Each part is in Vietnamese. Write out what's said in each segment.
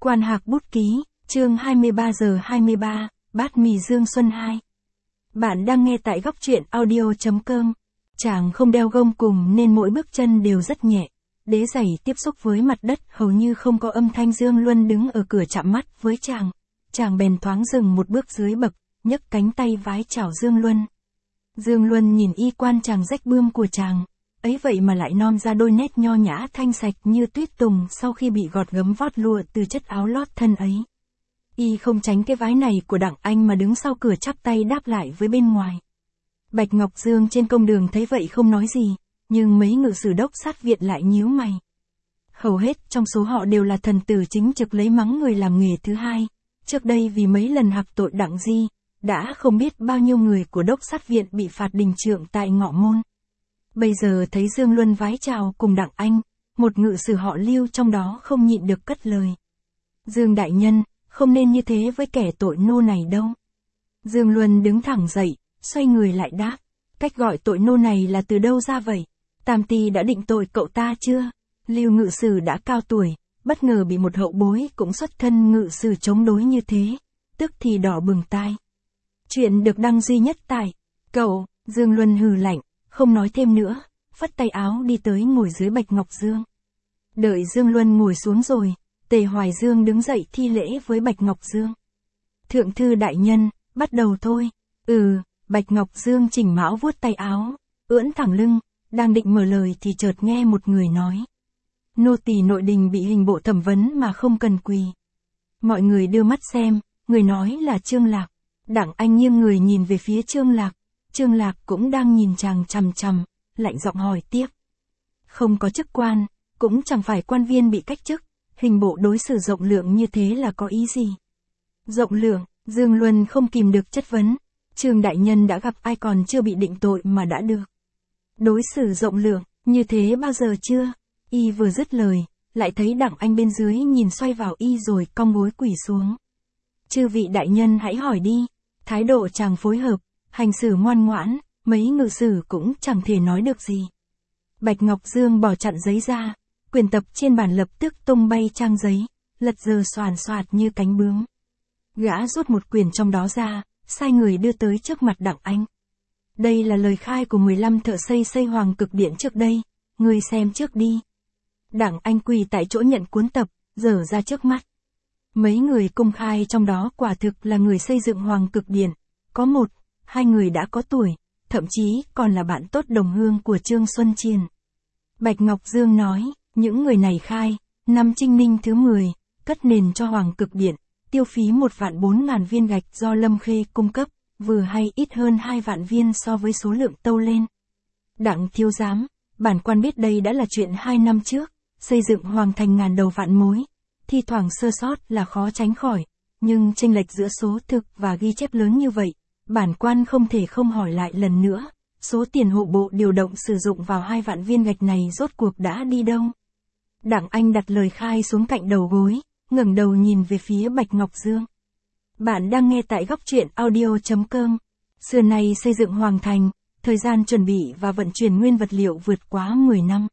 Quan Hạc bút ký, chương 23 giờ 23, bát mì dương xuân 2. Bạn đang nghe tại góc truyện audio.com. Chàng không đeo gông cùng nên mỗi bước chân đều rất nhẹ. Đế giày tiếp xúc với mặt đất hầu như không có âm thanh. Dương Luân đứng ở cửa chạm mắt với chàng. Chàng bèn thoáng dừng một bước dưới bậc, nhấc cánh tay vái chào Dương Luân. Dương Luân nhìn y quan chàng rách bươm của chàng. Ấy vậy mà lại non ra đôi nét nho nhã thanh sạch như tuyết tùng sau khi bị gọt gấm vót lụa từ chất áo lót thân ấy. Y không tránh cái vái này của Đặng Anh mà đứng sau cửa chắp tay đáp lại với bên ngoài. Bạch Ngọc Dương trên công đường thấy vậy không nói gì, nhưng mấy ngự sử đốc sát viện lại nhíu mày. Hầu hết trong số họ đều là thần tử chính trực lấy mắng người làm nghề thứ hai. Trước đây vì mấy lần hặc tội Đặng Di, đã không biết bao nhiêu người của đốc sát viện bị phạt đình trượng tại Ngọ Môn. Bây giờ thấy Dương Luân vái chào cùng Đặng Anh, một ngự sử họ Lưu trong đó không nhịn được cất lời. Dương đại nhân, không nên như thế với kẻ tội nô này đâu. Dương Luân đứng thẳng dậy, xoay người lại đáp, cách gọi tội nô này là từ đâu ra vậy? Tam ty đã định tội cậu ta chưa? Lưu ngự sử đã cao tuổi, bất ngờ bị một hậu bối cũng xuất thân ngự sử chống đối như thế, tức thì đỏ bừng tai. Chuyện được đăng duy nhất tại cậu. Dương Luân hừ lạnh, không nói thêm nữa, phất tay áo đi tới ngồi dưới Bạch Ngọc Dương. Đợi Dương Luân ngồi xuống rồi, Tề Hoài Dương đứng dậy thi lễ với Bạch Ngọc Dương. Thượng thư đại nhân, bắt đầu thôi. Bạch Ngọc Dương chỉnh mão vuốt tay áo, ưỡn thẳng lưng, đang định mở lời thì chợt nghe một người nói. Nô tỳ nội đình bị hình bộ thẩm vấn mà không cần quỳ. Mọi người đưa mắt xem, người nói là Trương Lạc. Đặng Anh nghiêng người nhìn về phía Trương Lạc. Trương Lạc cũng đang nhìn chàng chằm chằm, lạnh giọng hỏi tiếp. Không có chức quan, cũng chẳng phải quan viên bị cách chức, hình bộ đối xử rộng lượng như thế là có ý gì? Rộng lượng, Dương Luân không kìm được chất vấn. Trương đại nhân đã gặp ai còn chưa bị định tội mà đã được đối xử rộng lượng, như thế bao giờ chưa? Y vừa dứt lời, lại thấy Đặng Anh bên dưới nhìn xoay vào y rồi cong gối quỳ xuống. Chư vị đại nhân hãy hỏi đi. Thái độ chàng phối hợp, hành xử ngoan ngoãn, mấy ngự sử cũng chẳng thể nói được gì. Bạch Ngọc Dương bỏ chặn giấy ra, quyển tập trên bàn lập tức tung bay trang giấy, lật dờ xoàn xoạt như cánh bướm. Gã rút một quyển trong đó ra, sai người đưa tới trước mặt Đặng Anh. Đây là lời khai của 15 thợ xây Hoàng Cực Điện trước đây, ngươi xem trước đi. Đặng Anh quỳ tại chỗ nhận cuốn tập, dở ra trước mắt. Mấy người công khai trong đó quả thực là người xây dựng Hoàng Cực Điện, có một, hai người đã có tuổi, thậm chí còn là bạn tốt đồng hương của Trương Xuân Chiền. Bạch Ngọc Dương nói, những người này khai, năm Trinh Ninh thứ 10, cất nền cho Hoàng Cực Điện, tiêu phí 1.400.000 viên gạch do Lâm Khê cung cấp, vừa hay ít hơn 2 vạn viên so với số lượng tâu lên. Đặng thiếu giám, bản quan biết đây đã là chuyện 2 năm trước, xây dựng hoàng thành ngàn đầu vạn mối, thi thoảng sơ sót là khó tránh khỏi, nhưng chênh lệch giữa số thực và ghi chép lớn như vậy, bản quan không thể không hỏi lại lần nữa, số tiền hộ bộ điều động sử dụng vào 2 vạn viên gạch này rốt cuộc đã đi đâu? Đặng Anh đặt lời khai xuống cạnh đầu gối, ngẩng đầu nhìn về phía Bạch Ngọc Dương. Bạn đang nghe tại góc truyện audio.com. Xưa nay xây dựng hoàng thành, thời gian chuẩn bị và vận chuyển nguyên vật liệu vượt quá 10 năm.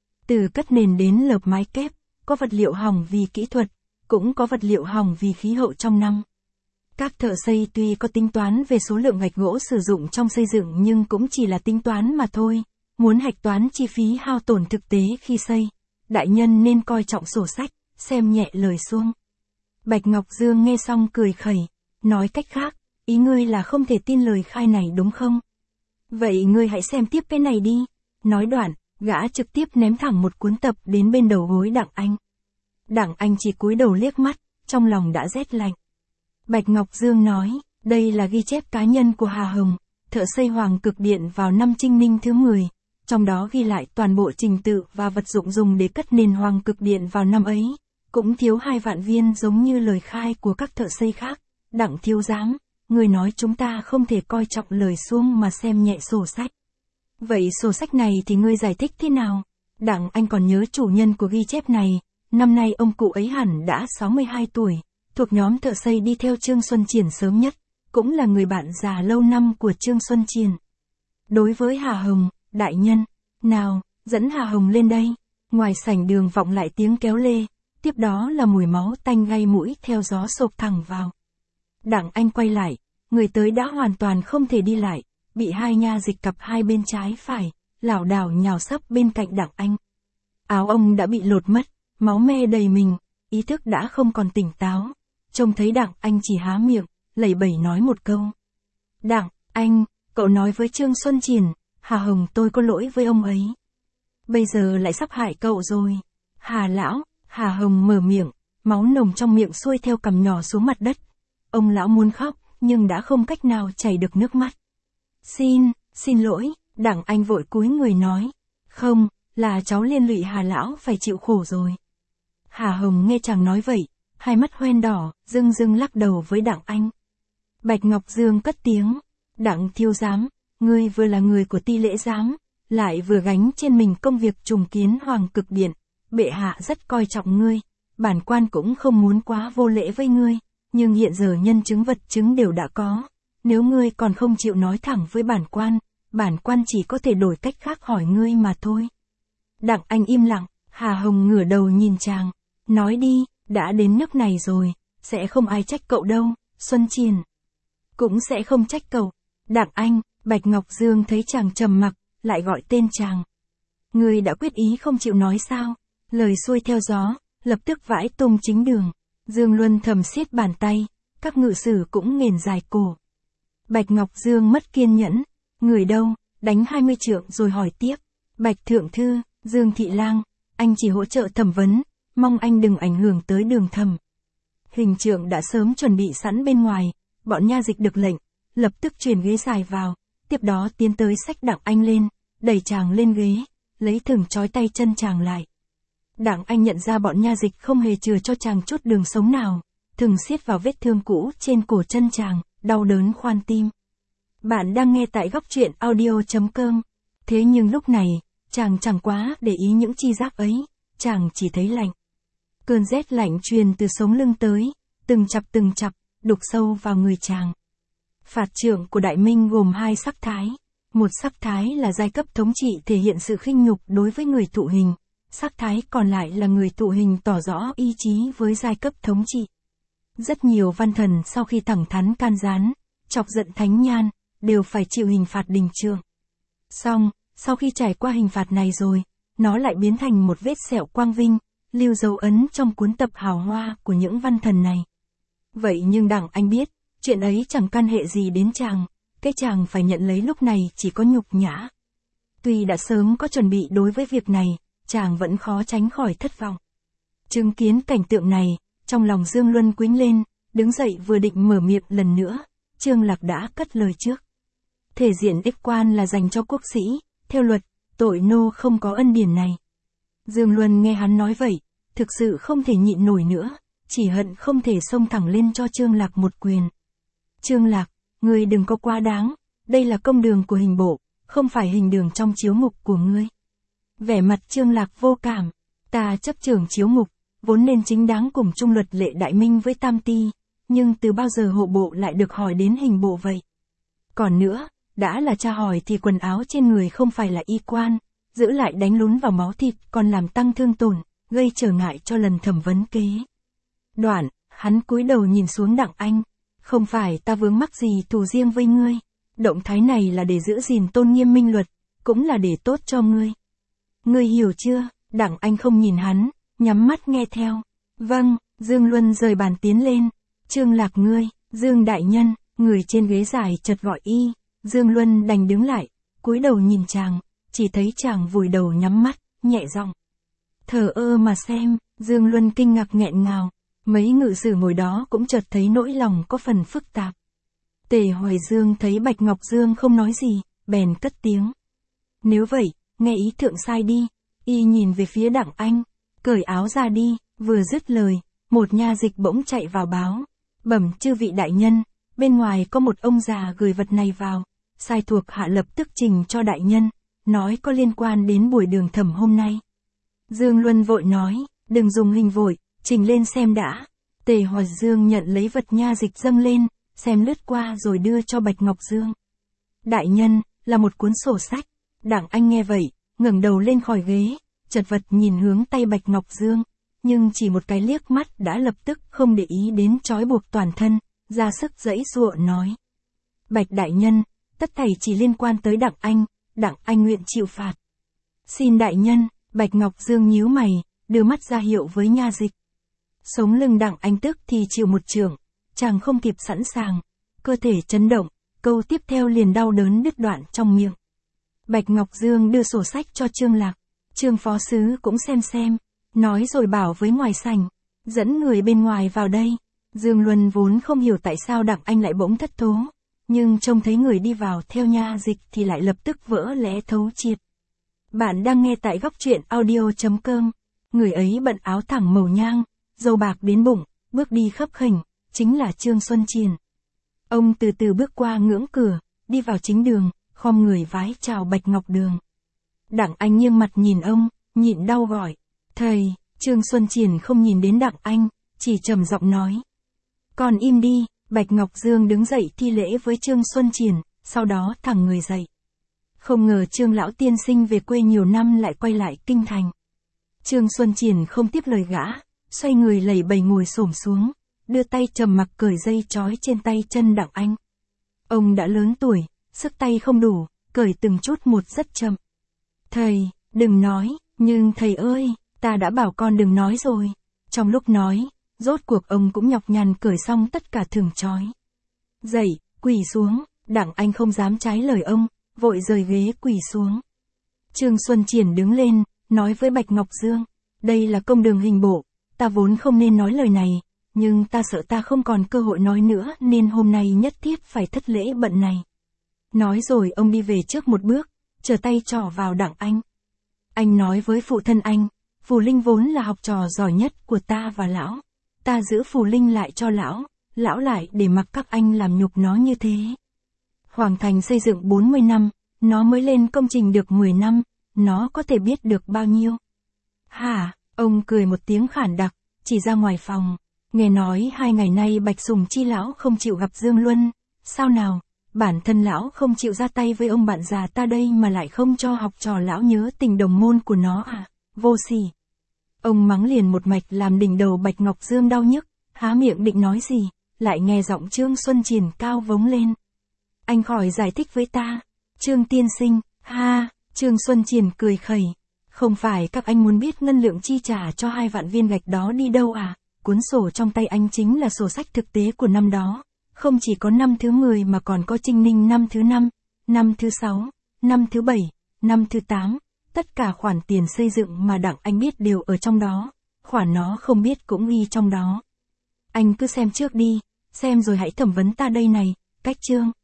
Từ cất nền đến lợp mái kép, có vật liệu hỏng vì kỹ thuật, cũng có vật liệu hỏng vì khí hậu trong năm. Các thợ xây tuy có tính toán về số lượng gạch gỗ sử dụng trong xây dựng nhưng cũng chỉ là tính toán mà thôi, muốn hạch toán chi phí hao tổn thực tế khi xây. Đại nhân nên coi trọng sổ sách, xem nhẹ lời suông. Bạch Ngọc Dương nghe xong cười khẩy, nói cách khác, ý ngươi là không thể tin lời khai này đúng không? Vậy ngươi hãy xem tiếp cái này đi. Nói đoạn, gã trực tiếp ném thẳng một cuốn tập đến bên đầu gối Đặng Anh. Đặng Anh chỉ cúi đầu liếc mắt, trong lòng đã rét lạnh. Bạch Ngọc Dương nói, đây là ghi chép cá nhân của Hà Hồng, thợ xây Hoàng Cực Điện vào năm Trinh Ninh thứ 10, trong đó ghi lại toàn bộ trình tự và vật dụng dùng để cất nền Hoàng Cực Điện vào năm ấy, cũng thiếu 2 vạn viên giống như lời khai của các thợ xây khác. Đặng thiếu giám, người nói chúng ta không thể coi trọng lời suông mà xem nhẹ sổ sách. Vậy sổ sách này thì ngươi giải thích thế nào? Đặng Anh còn nhớ chủ nhân của ghi chép này, năm nay ông cụ ấy hẳn đã 62 tuổi, thuộc nhóm thợ xây đi theo Trương Xuân Chiền sớm nhất, cũng là người bạn già lâu năm của Trương Xuân Chiền. Đối với Hà Hồng, đại nhân, nào, dẫn Hà Hồng lên đây. Ngoài sảnh đường vọng lại tiếng kéo lê, tiếp đó là mùi máu tanh gây mũi theo gió xộc thẳng vào. Đặng Anh quay lại, người tới đã hoàn toàn không thể đi lại, bị hai nha dịch cặp hai bên trái phải, lảo đảo nhào sấp bên cạnh Đặng Anh. Áo ông đã bị lột mất, máu me đầy mình, ý thức đã không còn tỉnh táo. Trông thấy Đặng Anh chỉ há miệng, lẩy bẩy nói một câu. Đặng Anh, cậu nói với Trương Xuân Triển, Hà Hồng tôi có lỗi với ông ấy. Bây giờ lại sắp hại cậu rồi. Hà lão, Hà Hồng mở miệng, máu nồng trong miệng xuôi theo cằm nhỏ xuống mặt đất. Ông lão muốn khóc, nhưng đã không cách nào chảy được nước mắt. Xin lỗi, Đặng Anh vội cúi người nói. Không, là cháu liên lụy Hà lão phải chịu khổ rồi. Hà Hồng nghe chàng nói vậy, hai mắt hoen đỏ, dưng lắc đầu với Đặng Anh. Bạch Ngọc Dương cất tiếng. Đặng thiếu giám, ngươi vừa là người của Ti Lễ giám, lại vừa gánh trên mình công việc trùng kiến Hoàng Cực Điện. Bệ hạ rất coi trọng ngươi, bản quan cũng không muốn quá vô lễ với ngươi, nhưng hiện giờ nhân chứng vật chứng đều đã có. Nếu ngươi còn không chịu nói thẳng với bản quan chỉ có thể đổi cách khác hỏi ngươi mà thôi. Đặng Anh im lặng, Hà Hồng ngửa đầu nhìn chàng. Nói đi, đã đến nước này rồi, sẽ không ai trách cậu đâu, Xuân Triển cũng sẽ không trách cậu. Đặng Anh, Bạch Ngọc Dương thấy chàng trầm mặc, lại gọi tên chàng. Ngươi đã quyết ý không chịu nói sao? Lời xuôi theo gió, lập tức vãi tung chính đường. Dương Luân thầm siết bàn tay, các ngự sử cũng nghển dài cổ. Bạch Ngọc Dương mất kiên nhẫn. Người đâu, đánh 20 trượng rồi hỏi tiếp. Bạch Thượng Thư, Dương Thị Lang, anh chỉ hỗ trợ thẩm vấn, mong anh đừng ảnh hưởng tới đường thẩm. Hình trượng đã sớm chuẩn bị sẵn bên ngoài, bọn nha dịch được lệnh, lập tức chuyển ghế dài vào, tiếp đó tiến tới xách Đặng Anh lên, đẩy chàng lên ghế, lấy thừng trói tay chân chàng lại. Đặng Anh nhận ra bọn nha dịch không hề chừa cho chàng chút đường sống nào, thừng siết vào vết thương cũ trên cổ chân chàng, đau đớn khoan tim. Bạn đang nghe tại góc truyện audio.com. Thế nhưng lúc này, chàng chẳng quá để ý những chi giác ấy, chàng chỉ thấy lạnh. Cơn rét lạnh truyền từ sống lưng tới, từng chập, đục sâu vào người chàng. Phạt trưởng của Đại Minh gồm hai sắc thái. Một sắc thái là giai cấp thống trị thể hiện sự khinh nhục đối với người thụ hình. Sắc thái còn lại là người thụ hình tỏ rõ ý chí với giai cấp thống trị. Rất nhiều văn thần sau khi thẳng thắn can gián, chọc giận thánh nhan, đều phải chịu hình phạt đình trượng. Xong, sau khi trải qua hình phạt này rồi, nó lại biến thành một vết sẹo quang vinh, lưu dấu ấn trong cuốn tập hào hoa của những văn thần này. Vậy nhưng Đặng Anh biết, chuyện ấy chẳng can hệ gì đến chàng, cái chàng phải nhận lấy lúc này chỉ có nhục nhã. Tuy đã sớm có chuẩn bị đối với việc này, chàng vẫn khó tránh khỏi thất vọng. Chứng kiến cảnh tượng này, trong lòng Dương Luân quĩnh lên, đứng dậy vừa định mở miệng lần nữa, Trương Lạc đã cất lời trước. Thể diện ích quan là dành cho quốc sĩ, theo luật, tội nô không có ân điển này. Dương Luân nghe hắn nói vậy, thực sự không thể nhịn nổi nữa, chỉ hận không thể xông thẳng lên cho Trương Lạc một quyền. Trương Lạc, ngươi đừng có quá đáng, đây là công đường của hình bộ, không phải hình đường trong chiếu ngục của ngươi. Vẻ mặt Trương Lạc vô cảm, ta chấp trưởng chiếu ngục, vốn nên chính đáng cùng chung luật lệ Đại Minh với Tam Ti, nhưng từ bao giờ hộ bộ lại được hỏi đến hình bộ vậy? Còn nữa, đã là tra hỏi thì quần áo trên người không phải là y quan, giữ lại đánh lún vào máu thịt còn làm tăng thương tổn, gây trở ngại cho lần thẩm vấn kế. Đoạn, hắn cúi đầu nhìn xuống Đặng Anh, không phải ta vướng mắc gì thù riêng với ngươi, động thái này là để giữ gìn tôn nghiêm minh luật, cũng là để tốt cho ngươi. Ngươi hiểu chưa? Đặng Anh không nhìn hắn, nhắm mắt nghe theo. Vâng, Dương Luân rời bàn tiến lên. Trương Lạc ngươi, Dương đại nhân, người trên ghế dài chợt gọi y. Dương Luân đành đứng lại, cúi đầu nhìn chàng, chỉ thấy chàng vùi đầu nhắm mắt, nhẹ giọng. Thờ ơ mà xem, Dương Luân kinh ngạc nghẹn ngào, mấy ngự sử ngồi đó cũng chợt thấy nỗi lòng có phần phức tạp. Tề Hoài Dương thấy Bạch Ngọc Dương không nói gì, bèn cất tiếng. Nếu vậy, nghe ý thượng sai đi, y nhìn về phía Đặng Anh, cởi áo ra đi, vừa dứt lời, một nha dịch bỗng chạy vào báo. Bẩm chư vị đại nhân, bên ngoài có một ông già gửi vật này vào, sai thuộc hạ lập tức trình cho đại nhân, nói có liên quan đến buổi đường thẩm hôm nay. Dương Luân vội nói, đừng dùng hình vội, trình lên xem đã. Tề Hoài Dương nhận lấy vật nha dịch dâng lên, xem lướt qua rồi đưa cho Bạch Ngọc Dương. Đại nhân, là một cuốn sổ sách. Đặng Anh nghe vậy, ngẩng đầu lên khỏi ghế, chật vật nhìn hướng tay Bạch Ngọc Dương. nhưng chỉ một cái liếc mắt đã lập tức không để ý đến trói buộc toàn thân, ra sức giãy giụa nói. Bạch đại nhân, tất thảy chỉ liên quan tới Đặng Anh nguyện chịu phạt. Xin đại nhân, Bạch Ngọc Dương nhíu mày, đưa mắt ra hiệu với nha dịch. Sống lưng Đặng Anh tức thì chịu một chưởng, chàng không kịp sẵn sàng, cơ thể chấn động, câu tiếp theo liền đau đớn đứt đoạn trong miệng. Bạch Ngọc Dương đưa sổ sách cho Trương Lạc, Trương phó sứ cũng xem, nói rồi bảo với ngoài sảnh, dẫn người bên ngoài vào đây. Dương Luân vốn không hiểu tại sao Đặng Anh lại bỗng thất thố, nhưng trông thấy người đi vào theo nha dịch thì lại lập tức vỡ lẽ thấu triệt. Bạn đang nghe tại góc truyện audio.com. Người ấy bận áo thẳng màu nhang, râu bạc đến bụng, bước đi khấp khểnh, chính là Trương Xuân Triền. Ông từ từ bước qua ngưỡng cửa, đi vào chính đường, khom người vái chào Bạch Ngọc Đường. Đặng Anh nghiêng mặt nhìn ông, nhịn đau gọi, thầy. Trương Xuân Triền không nhìn đến Đặng Anh, chỉ trầm giọng nói. Còn im đi. Bạch Ngọc Dương đứng dậy thi lễ với Trương Xuân Triền, sau đó thẳng người dậy. Không ngờ Trương lão tiên sinh về quê nhiều năm lại quay lại kinh thành. Trương Xuân Triền không tiếp lời gã, xoay người lẩy bẩy ngồi xổm xuống, đưa tay trầm mặc cởi dây trói trên tay chân Đặng Anh. Ông đã lớn tuổi, sức tay không đủ, cởi từng chút một rất chậm. Thầy, đừng nói, nhưng thầy ơi, ta đã bảo con đừng nói rồi. Trong lúc nói, rốt cuộc ông cũng nhọc nhằn cởi xong tất cả thừng trói. Dậy, quỳ xuống. Đặng Anh không dám trái lời ông, vội rời ghế quỳ xuống. Trương Xuân Triền đứng lên, nói với Bạch Ngọc Dương, đây là công đường hình bộ, ta vốn không nên nói lời này, nhưng ta sợ ta không còn cơ hội nói nữa nên hôm nay nhất thiết phải thất lễ bận này. Nói rồi ông đi về trước một bước, trở tay trỏ vào Đặng Anh. Anh nói với phụ thân anh, Phù Linh vốn là học trò giỏi nhất của ta và lão. Ta giữ Phù Linh lại cho lão lại để mặc các anh làm nhục nó như thế. Hoàng thành xây dựng 40 năm, nó mới lên công trình được 10 năm, nó có thể biết được bao nhiêu. Hả, ông cười một tiếng khản đặc, chỉ ra ngoài phòng. Nghe nói 2 ngày nay Bạch Sùng Chi lão không chịu gặp Dương Luân, sao nào, bản thân lão không chịu ra tay với ông bạn già ta đây mà lại không cho học trò lão nhớ tình đồng môn của nó à, vô sỉ. Ông mắng liền một mạch làm đỉnh đầu Bạch Ngọc Dương đau nhức, há miệng định nói gì, lại nghe giọng Trương Xuân Triền cao vống lên. Anh khỏi giải thích với ta, Trương tiên sinh, ha, Trương Xuân Triền cười khẩy. Không phải các anh muốn biết ngân lượng chi trả cho 2 vạn viên gạch đó đi đâu à, cuốn sổ trong tay anh chính là sổ sách thực tế của năm đó, không chỉ có năm thứ 10 mà còn có Trinh Ninh năm thứ 5, năm thứ 6, năm thứ 7, năm thứ 8. Tất cả khoản tiền xây dựng mà Đặng Anh biết đều ở trong đó, khoản nó không biết cũng ghi trong đó. Anh cứ xem trước đi, xem rồi hãy thẩm vấn ta đây này, cách Trương.